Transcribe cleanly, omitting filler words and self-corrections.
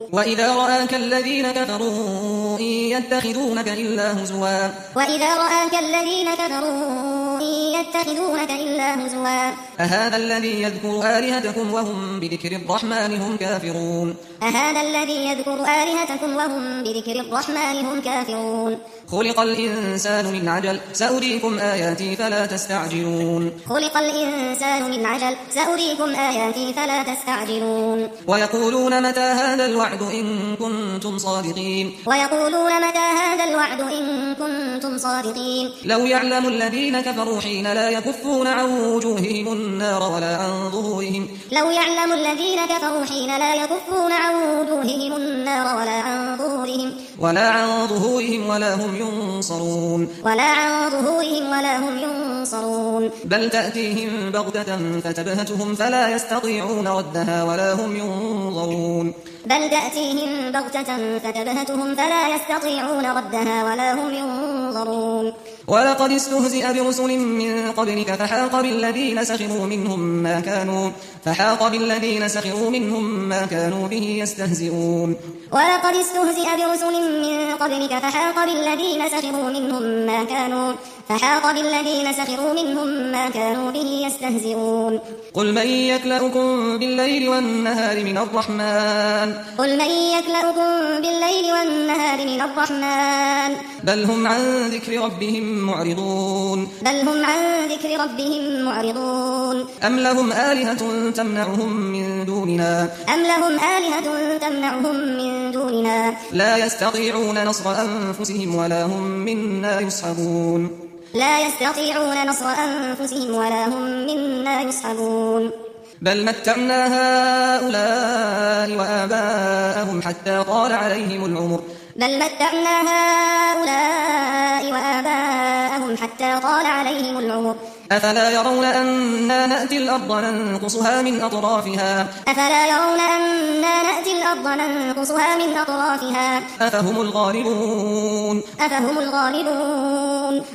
وإذا رآك الذين كفروا إن يتخذونك إلا هزوا وإذا رآك الذين كفروا إن يتخذونك إلا هزوا أهذا الذي يذكر آلهتكم وهم بذكر الرحمن هم كافرون أهذا الذي يذكر آلهتكم وهم بذكر الرحمن هم كافرون خلق الإنسان من عجل سأريكم آياتي فلا تستعجلون خلق الإنسان من عجل سأريكم آياتي فلا تستعجلون ويقولون متى هذا الوعد إن كنتم صادقين ويقولون متى هذا الوعد إن كنتم صادقين لو يعلم الذين كفروا حين لا يكفون عن وجوههم النار ولا عن ظهورهم لو يعلم الذين كفروا حين لا يكفون عن وجوههم النار ولا عن ظهورهم ولا هم ينصرون بل تأتيهم بغتة فتبهتهم فلا يستطيعون ردها ولا هم ينظرون بل تأتيهم بغتة فتبهتهم فلا يستطيعون ردها ولا هم ينظرون ولقد استهزئ برسل من قبلك فحاق بالذين سخروا منهم ما كانوا به يستهزئون ولقد استهزئ برسل من قبلك فحاق بالذين سخروا منهم ما كانوا به يستهزئون قل من يكلؤكم بالليل والنهار من الرحمن بل هم عن ذكر ربهم معرضون أم لهم آلهة تمنعهم من دوننا لا يستطيعون نصر أنفسهم ولا هم منا يصحبون بل متعنا هؤلاء وآباءهم حتى طال عليهم العمر أفلا يرون أنا نأتي الأرض ننقصها من أطرافها أفهم الغالبون